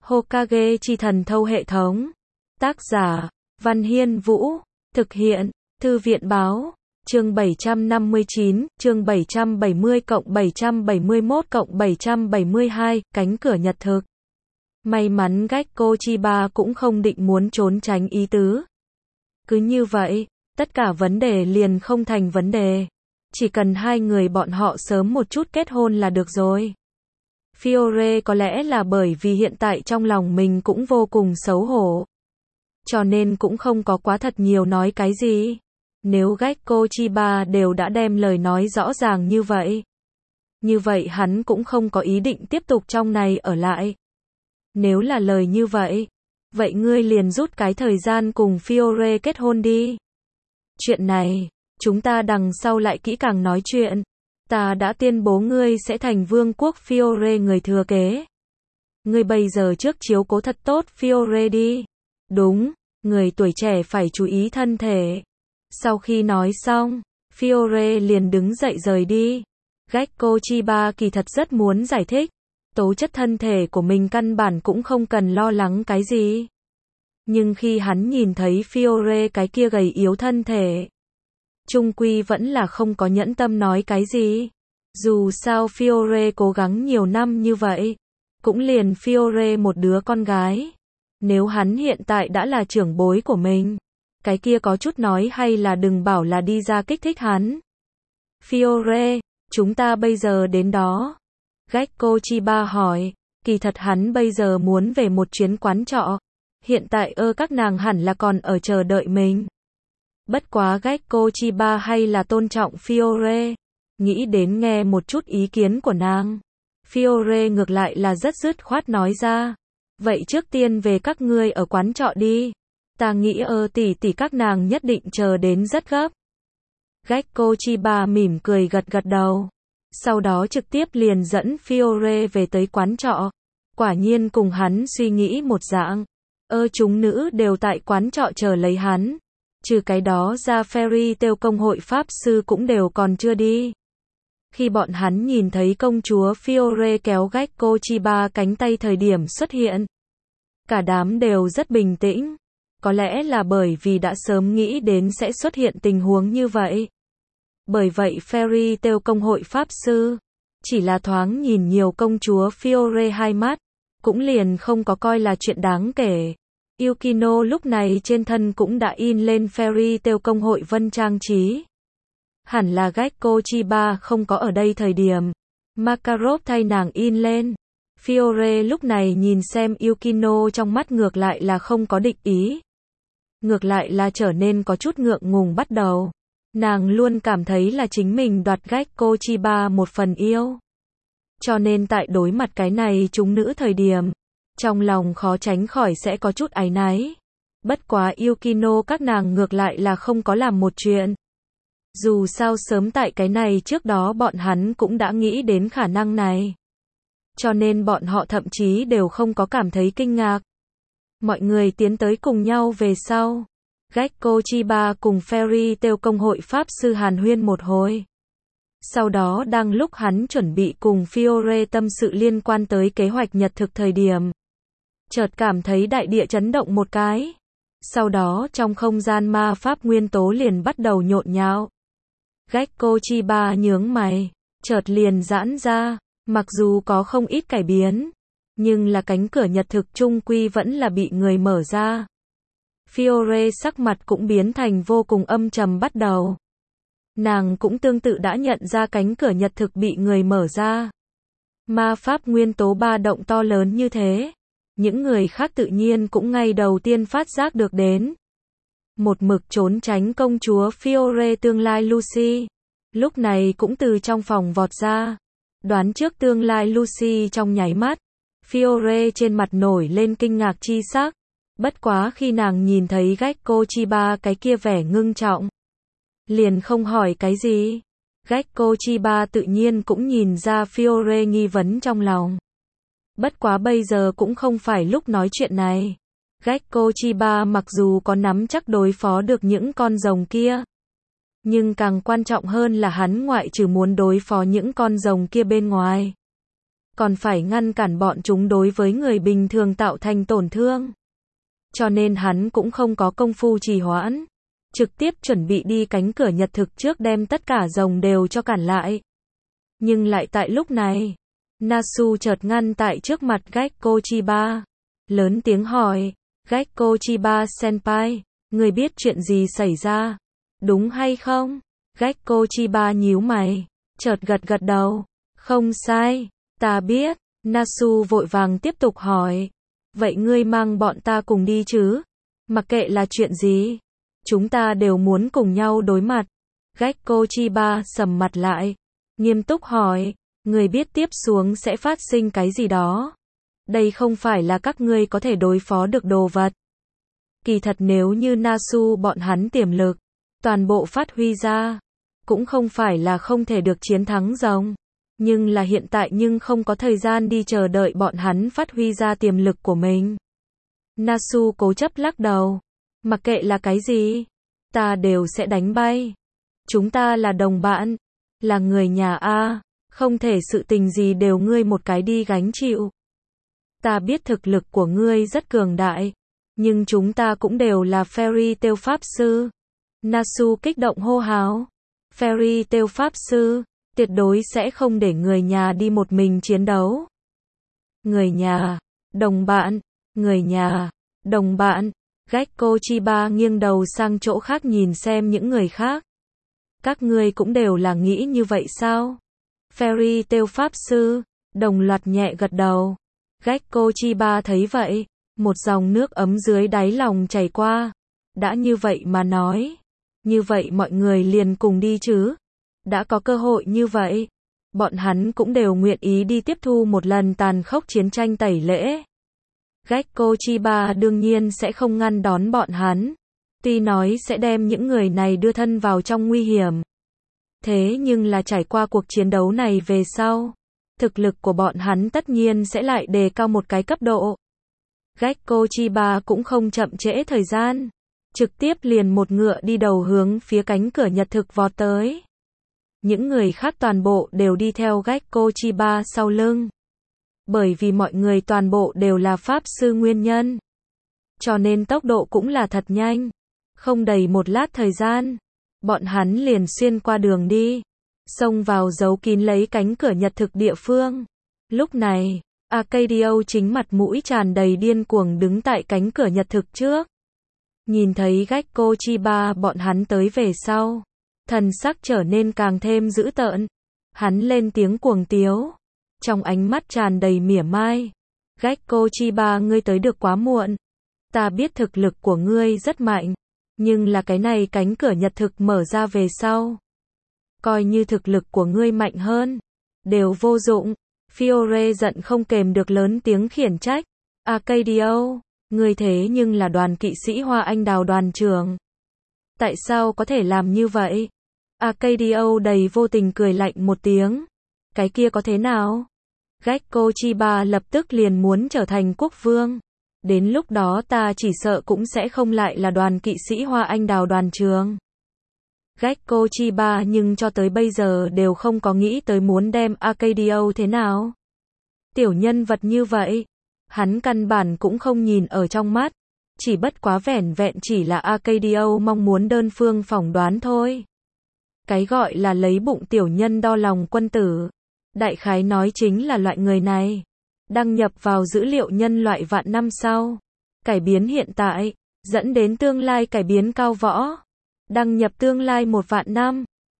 Hokage chi thần thâu hệ thống. Tác giả, Văn Hiên Vũ. Thực hiện, Thư viện Báo. Chương 759, chương 770-771-772, cánh cửa nhật thực. May mắn Gekko Chiba cũng không định muốn trốn tránh ý tứ. Cứ như vậy, tất cả vấn đề liền không thành vấn đề. Chỉ cần hai người bọn họ sớm một chút kết hôn là được rồi. Fiore có lẽ là bởi vì hiện tại trong lòng mình cũng vô cùng xấu hổ. Cho nên cũng không có quá thật nhiều nói cái gì. Nếu Gekko Chiba đều đã đem lời nói rõ ràng như vậy hắn cũng không có ý định tiếp tục trong này ở lại. Nếu là lời như vậy ngươi liền rút cái thời gian cùng Fiore kết hôn đi. Chuyện này, chúng ta đằng sau lại kỹ càng nói chuyện. Ta đã tuyên bố ngươi sẽ thành vương quốc Fiore người thừa kế. Ngươi bây giờ trước chiếu cố thật tốt Fiore đi. Đúng, người tuổi trẻ phải chú ý thân thể. Sau khi nói xong, Fiore liền đứng dậy rời đi. Gekko Chiba kỳ thật rất muốn giải thích. Tố chất thân thể của mình căn bản cũng không cần lo lắng cái gì. Nhưng khi hắn nhìn thấy Fiore cái kia gầy yếu thân thể, chung quy vẫn là không có nhẫn tâm nói cái gì. Dù sao Fiore cố gắng nhiều năm như vậy, cũng liền Fiore một đứa con gái. Nếu hắn hiện tại đã là trưởng bối của mình, cái kia có chút nói hay là đừng bảo là đi ra kích thích hắn. Fiore, chúng ta bây giờ đến đó. Gekko Chiba hỏi, kỳ thật hắn bây giờ muốn về một chuyến quán trọ. Hiện tại các nàng hẳn là còn ở chờ đợi mình. Bất quá Gekko Chiba hay là tôn trọng Fiore. Nghĩ đến nghe một chút ý kiến của nàng. Fiore ngược lại là rất dứt khoát nói ra. Vậy trước tiên về các ngươi ở quán trọ đi. Ta nghĩ tỷ các nàng nhất định chờ đến rất gấp. Gekko Chiba mỉm cười gật gật đầu. Sau đó trực tiếp liền dẫn Fiore về tới quán trọ. Quả nhiên cùng hắn suy nghĩ một dạng. Chúng nữ đều tại quán trọ chờ lấy hắn. Trừ cái đó ra Fairy Tail công hội pháp sư cũng đều còn chưa đi. Khi bọn hắn nhìn thấy công chúa Fiore kéo Gekko Chiba cánh tay thời điểm xuất hiện, cả đám đều rất bình tĩnh. Có lẽ là bởi vì đã sớm nghĩ đến sẽ xuất hiện tình huống như vậy. Bởi vậy Fairy Tail công hội pháp sư chỉ là thoáng nhìn nhiều công chúa Fiore hai mắt, cũng liền không có coi là chuyện đáng kể. Yukino lúc này trên thân cũng đã in lên Fairy Tail công hội vân trang trí. Hẳn là Gekko Chiba không có ở đây thời điểm Makarov thay nàng in lên. Fiore lúc này nhìn xem Yukino trong mắt ngược lại là không có địch ý. Ngược lại là trở nên có chút ngượng ngùng bắt đầu. Nàng luôn cảm thấy là chính mình đoạt Gekko Chiba một phần yêu. Cho nên tại đối mặt cái này chúng nữ thời điểm, trong lòng khó tránh khỏi sẽ có chút áy náy. Bất quá Yukino các nàng ngược lại là không có làm một chuyện. Dù sao sớm tại cái này trước đó bọn hắn cũng đã nghĩ đến khả năng này. Cho nên bọn họ thậm chí đều không có cảm thấy kinh ngạc. Mọi người tiến tới cùng nhau về sau. Gekko Chiba cùng Fairy Tail công hội pháp sư hàn huyên một hồi. Sau đó đang lúc hắn chuẩn bị cùng Fiore tâm sự liên quan tới kế hoạch nhật thực thời điểm, chợt cảm thấy đại địa chấn động một cái. Sau đó trong không gian ma pháp nguyên tố liền bắt đầu nhộn nhạo. Gekko Chiba nhướng mày, chợt liền giãn ra, mặc dù có không ít cải biến, nhưng là cánh cửa nhật thực chung quy vẫn là bị người mở ra. Fiore sắc mặt cũng biến thành vô cùng âm trầm bắt đầu. Nàng cũng tương tự đã nhận ra cánh cửa nhật thực bị người mở ra. Ma pháp nguyên tố ba động to lớn như thế. Những người khác tự nhiên cũng ngay đầu tiên phát giác được đến. Một mực trốn tránh công chúa Fiore tương lai Lucy. Lúc này cũng từ trong phòng vọt ra. Đoán trước tương lai Lucy trong nháy mắt. Fiore trên mặt nổi lên kinh ngạc chi sắc. Bất quá khi nàng nhìn thấy Gekko Chiba cái kia vẻ ngưng trọng, liền không hỏi cái gì. Gekko Chiba tự nhiên cũng nhìn ra Fiore nghi vấn trong lòng. Bất quá bây giờ cũng không phải lúc nói chuyện này. Gekko Chiba mặc dù có nắm chắc đối phó được những con rồng kia, nhưng càng quan trọng hơn là hắn ngoại trừ muốn đối phó những con rồng kia bên ngoài, còn phải ngăn cản bọn chúng đối với người bình thường tạo thành tổn thương. Cho nên hắn cũng không có công phu trì hoãn, trực tiếp chuẩn bị đi cánh cửa nhật thực trước đem tất cả rồng đều cho cản lại. Nhưng lại tại lúc này, Nasu chợt ngăn tại trước mặt Gekko Chiba, lớn tiếng hỏi, Gekko Chiba senpai, người biết chuyện gì xảy ra, đúng hay không? Gekko Chiba nhíu mày, chợt gật đầu, không sai, ta biết. Nasu vội vàng tiếp tục hỏi, vậy ngươi mang bọn ta cùng đi chứ? Mặc kệ là chuyện gì, chúng ta đều muốn cùng nhau đối mặt. Gekko Chiba sầm mặt lại, nghiêm túc hỏi, người biết tiếp xuống sẽ phát sinh cái gì đó. Đây không phải là các ngươi có thể đối phó được đồ vật. Kỳ thật nếu như Nasu bọn hắn tiềm lực, toàn bộ phát huy ra, cũng không phải là không thể được chiến thắng rồng. Nhưng là hiện tại nhưng không có thời gian đi chờ đợi bọn hắn phát huy ra tiềm lực của mình. Nasu cố chấp lắc đầu, mặc kệ là cái gì, ta đều sẽ đánh bay. Chúng ta là đồng bạn, là người nhà a, không thể sự tình gì đều ngươi một cái đi gánh chịu. Ta biết thực lực của ngươi rất cường đại, nhưng chúng ta cũng đều là Fairy Tail Pháp Sư. Nasu kích động hô hào, Fairy Tail Pháp Sư, tuyệt đối sẽ không để người nhà đi một mình chiến đấu. Người nhà, đồng bạn, người nhà, đồng bạn. Gekko Chiba nghiêng đầu sang chỗ khác nhìn xem những người khác. Các ngươi cũng đều là nghĩ như vậy sao? Fairy Tail Pháp Sư, đồng loạt nhẹ gật đầu. Gekko Chiba thấy vậy, một dòng nước ấm dưới đáy lòng chảy qua. Đã như vậy mà nói, như vậy mọi người liền cùng đi chứ. Đã có cơ hội như vậy, bọn hắn cũng đều nguyện ý đi tiếp thu một lần tàn khốc chiến tranh tẩy lễ. Gekko Chiba đương nhiên sẽ không ngăn đón bọn hắn, tuy nói sẽ đem những người này đưa thân vào trong nguy hiểm. Thế nhưng là trải qua cuộc chiến đấu này về sau, thực lực của bọn hắn tất nhiên sẽ lại đề cao một cái cấp độ. Gekko Chiba cũng không chậm trễ thời gian, trực tiếp liền một ngựa đi đầu hướng phía cánh cửa nhật thực vọt tới. Những người khác toàn bộ đều đi theo Gekko Chiba sau lưng. Bởi vì mọi người toàn bộ đều là pháp sư nguyên nhân, cho nên tốc độ cũng là thật nhanh. Không đầy một lát thời gian, bọn hắn liền xuyên qua đường đi, xông vào giấu kín lấy cánh cửa nhật thực địa phương. Lúc này, Arcadio chính mặt mũi tràn đầy điên cuồng đứng tại cánh cửa nhật thực trước. Nhìn thấy Gekko Chiba bọn hắn tới về sau, thần sắc trở nên càng thêm dữ tợn. Hắn lên tiếng cuồng tiếu, trong ánh mắt tràn đầy mỉa mai. Gekko Chiba, ngươi tới được quá muộn. Ta biết thực lực của ngươi rất mạnh, nhưng là cái này cánh cửa nhật thực mở ra về sau, coi như thực lực của ngươi mạnh hơn, đều vô dụng. Fiore giận không kềm được lớn tiếng khiển trách. Arcadio, ngươi thế nhưng là đoàn kỵ sĩ Hoa Anh Đào đoàn trưởng. Tại sao có thể làm như vậy? Arcadio đầy vô tình cười lạnh một tiếng. Cái kia có thế nào? Gekko Chiba lập tức liền muốn trở thành quốc vương. Đến lúc đó ta chỉ sợ cũng sẽ không lại là đoàn kỵ sĩ Hoa Anh Đào đoàn trưởng. Gekko Chiba nhưng cho tới bây giờ đều không có nghĩ tới muốn đem Arcadio thế nào. Tiểu nhân vật như vậy, hắn căn bản cũng không nhìn ở trong mắt. Chỉ bất quá vẻn vẹn chỉ là Arcadio mong muốn đơn phương phỏng đoán thôi. Cái gọi là lấy bụng tiểu nhân đo lòng quân tử, đại khái nói chính là loại người này. Đăng nhập vào dữ liệu nhân loại vạn năm sau, cải biến hiện tại, dẫn đến tương lai cải biến cao võ. Đăng nhập tương lai 1 vạn năm.